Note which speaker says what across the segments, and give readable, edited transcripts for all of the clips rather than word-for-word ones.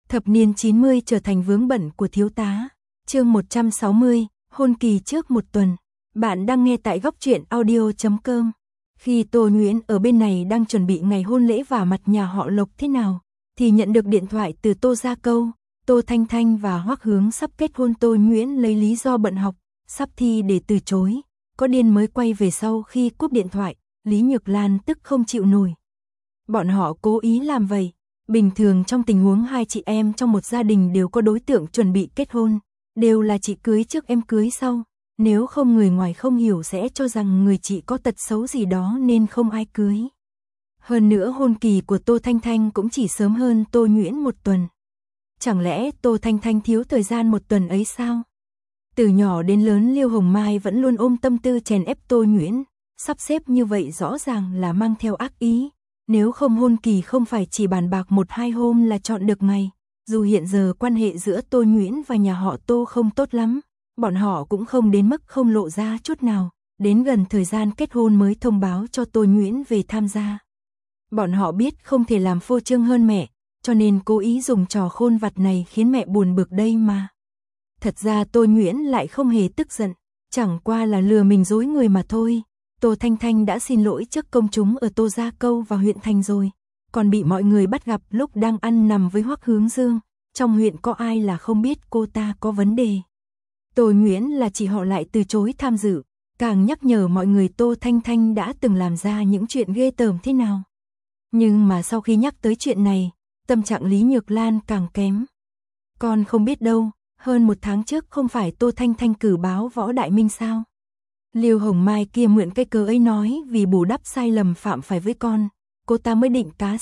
Speaker 1: Thập niên 90 trở thành vướng bận của thiếu tá. Chương 160, hôn kỳ trước một tuần. Bạn đang nghe tại góc truyện audio.com. Khi Tô Nhuyễn ở bên này đang chuẩn bị ngày hôn lễ vả mặt nhà họ Lộc thế nào, thì nhận được điện thoại từ Tô Gia Câu. Tô Thanh Thanh và Hoắc Hướng sắp kết hôn. Tô Nhuyễn lấy lý do bận học, sắp thi để từ chối. Có điên mới quay về sau khi cúp điện thoại. Lý Nhược Lan tức không chịu nổi. Bọn họ cố ý làm vậy. Bình thường trong tình huống hai chị em trong một gia đình đều có đối tượng chuẩn bị kết hôn, đều là chị cưới trước em cưới sau. Nếu không người ngoài không hiểu sẽ cho rằng người chị có tật xấu gì đó nên không ai cưới. Hơn nữa hôn kỳ của Tô Thanh Thanh cũng chỉ sớm hơn Tô Nhuyễn một tuần. Chẳng lẽ Tô Thanh Thanh thiếu thời gian một tuần ấy sao? Từ nhỏ đến lớn Liêu Hồng Mai vẫn luôn ôm tâm tư chèn ép Tô Nhuyễn, sắp xếp như vậy rõ ràng là mang theo ác ý. Nếu không hôn kỳ không phải chỉ bàn bạc 1-2 hôm là chọn được ngày. Dù hiện giờ quan hệ giữa Tô Nhuyễn và nhà họ Tô không tốt lắm, bọn họ cũng không đến mức không lộ ra chút nào. Đến gần thời gian kết hôn mới thông báo cho Tô Nhuyễn về tham gia. Bọn họ biết không thể làm phô trương hơn mẹ, cho nên cố ý dùng trò khôn vặt này khiến mẹ buồn bực đây mà. Thật ra Tô Nhuyễn lại không hề tức giận, chẳng qua là lừa mình dối người mà thôi. Tô Thanh Thanh đã xin lỗi trước công chúng ở Tô Gia Câu và huyện thành rồi, còn bị mọi người bắt gặp lúc đang ăn nằm với Hoắc Hướng Dương. Trong huyện có ai là không biết cô ta có vấn đề. Tô Nhuyễn là chị họ lại từ chối tham dự, càng nhắc nhở mọi người Tô Thanh Thanh đã từng làm ra những chuyện ghê tởm thế nào. Nhưng mà sau khi nhắc tới chuyện này, tâm trạng Lý Nhược Lan càng kém. Con không biết đâu, hơn 1 tháng trước không phải Tô Thanh Thanh cử báo Võ Đại Minh sao? Liêu Hồng Mai kia mượn cái cớ ấy nói vì bù đắp sai lầm phạm phải với con, cô ta mới định cá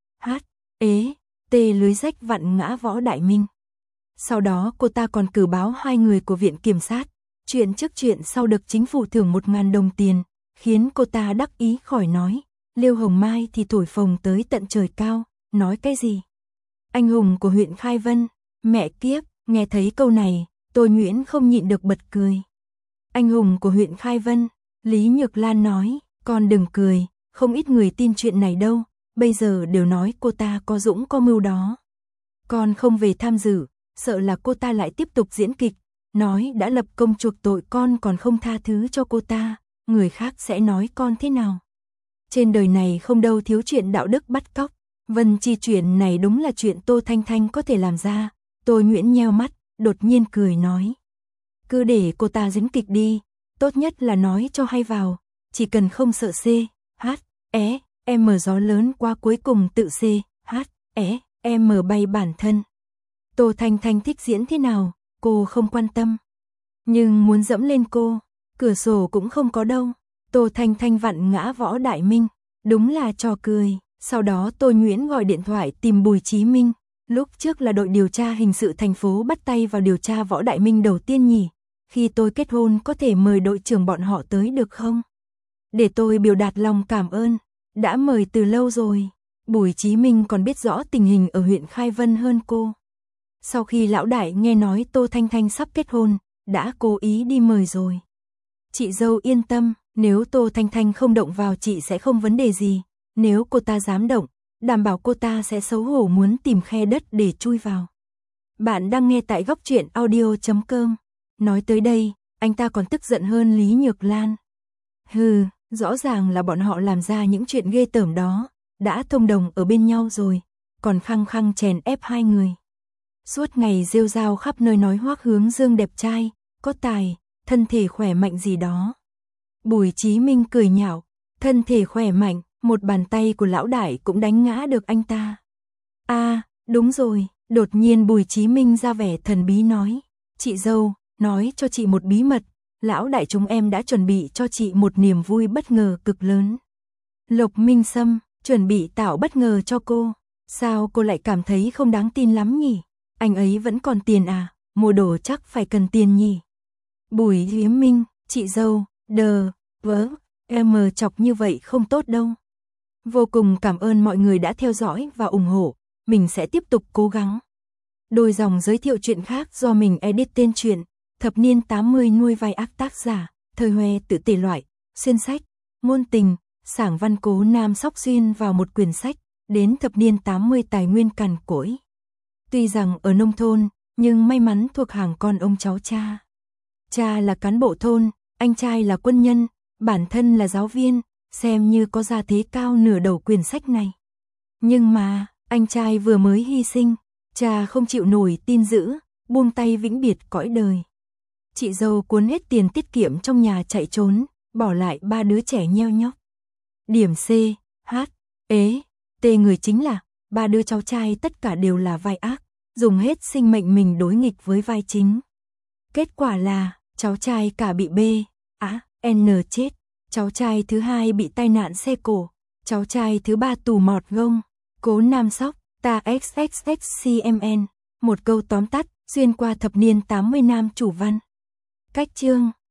Speaker 1: tê lưới rách vặn ngã Võ Đại Minh. Sau đó cô ta còn cử báo 2 người của viện kiểm sát, chuyện trước chuyện sau được chính phủ thưởng 1.000 đồng tiền, khiến cô ta đắc ý khỏi nói. Liêu Hồng Mai thì thổi phồng tới tận trời cao, nói cái gì? Anh hùng của huyện Khai Vân, mẹ kiếp, nghe thấy câu này, Tô Nhuyễn không nhịn được bật cười. Anh hùng của huyện Khai Vân, Lý Nhược Lan nói, con đừng cười, không ít người tin chuyện này đâu, bây giờ đều nói cô ta có dũng có mưu đó. Con không về tham dự, sợ là cô ta lại tiếp tục diễn kịch, nói đã lập công chuộc tội con còn không tha thứ cho cô ta, người khác sẽ nói con thế nào. Trên đời này không đâu thiếu chuyện đạo đức bắt cóc, Vân Chi chuyện này đúng là chuyện Tô Thanh Thanh có thể làm ra. Tô Nhuyễn nheo mắt, đột nhiên cười nói. Cứ để cô ta diễn kịch đi, tốt nhất là nói cho hay vào, chỉ cần không sợ gió lớn quá cuối cùng tự bay bản thân. Tô Thanh Thanh thích diễn thế nào, cô không quan tâm. Nhưng muốn dẫm lên cô, cửa sổ cũng không có đâu. Tô Thanh Thanh vặn ngã Võ Đại Minh, đúng là trò cười. Sau đó Tô Nhuyễn gọi điện thoại tìm Bùi Chí Minh. Lúc trước là đội điều tra hình sự thành phố bắt tay vào điều tra Võ Đại Minh đầu tiên nhỉ. Khi tôi kết hôn có thể mời đội trưởng bọn họ tới được không? Để tôi biểu đạt lòng cảm ơn. Đã mời từ lâu rồi. Bùi Chí Minh còn biết rõ tình hình ở huyện Khai Vân hơn cô. Sau khi lão đại nghe nói Tô Thanh Thanh sắp kết hôn, đã cố ý đi mời rồi. Chị dâu yên tâm, nếu Tô Thanh Thanh không động vào chị sẽ không vấn đề gì. Nếu cô ta dám động, đảm bảo cô ta sẽ xấu hổ muốn tìm khe đất để chui vào. Bạn đang nghe tại góc truyện audio.com. Nói tới đây, anh ta còn tức giận hơn Lý Nhược Lan. Hừ, rõ ràng là bọn họ làm ra những chuyện ghê tởm đó, đã thông đồng ở bên nhau rồi, còn khăng khăng chèn ép 2 người. Suốt ngày rêu rao khắp nơi nói Hoắc Hướng Dương đẹp trai, có tài, thân thể khỏe mạnh gì đó. Bùi Chí Minh cười nhạo, thân thể khỏe mạnh, một bàn tay của lão đại cũng đánh ngã được anh ta. Đúng rồi, đột nhiên Bùi Chí Minh ra vẻ thần bí nói, chị dâu, nói cho chị một bí mật, lão đại chúng em đã chuẩn bị cho chị một niềm vui bất ngờ cực lớn. Lộc Minh Sâm, chuẩn bị tạo bất ngờ cho cô, sao cô lại cảm thấy không đáng tin lắm nhỉ? Anh ấy vẫn còn tiền à, mua đồ chắc phải cần tiền nhỉ? Bùi Hiếm Minh, chị dâu, em chọc như vậy không tốt đâu. Vô cùng cảm ơn mọi người đã theo dõi và ủng hộ, mình sẽ tiếp tục cố gắng. Đôi dòng giới thiệu chuyện khác do mình edit tên truyện, thập niên 80 nuôi vai ác tác giả, thời hoe tự thể loại, xuyên sách, ngôn tình, sảng văn cố nam sóc xuyên vào một quyển sách, đến thập niên 80 tài nguyên cằn cỗi. Tuy rằng ở nông thôn, nhưng may mắn thuộc hàng con ông cháu cha. Cha là cán bộ thôn, anh trai là quân nhân, bản thân là giáo viên, xem như có gia thế cao nửa đầu quyển sách này. Nhưng mà, anh trai vừa mới hy sinh, cha không chịu nổi tin dữ, buông tay vĩnh biệt cõi đời. Chị dâu cuốn hết tiền tiết kiệm trong nhà chạy trốn, bỏ lại 3 đứa trẻ nheo nhóc. Điểm C, H, ế, T người chính là 3 đứa cháu trai tất cả đều là vai ác, dùng hết sinh mệnh mình đối nghịch với vai chính. Kết quả là, cháu trai cả bị B, N chết, cháu trai thứ hai bị tai nạn xe cổ, cháu trai thứ ba tù mọt gông, cố nam sóc, ta XXXCMN. Một câu tóm tắt, xuyên qua thập niên 80 nam chủ văn. Cách chương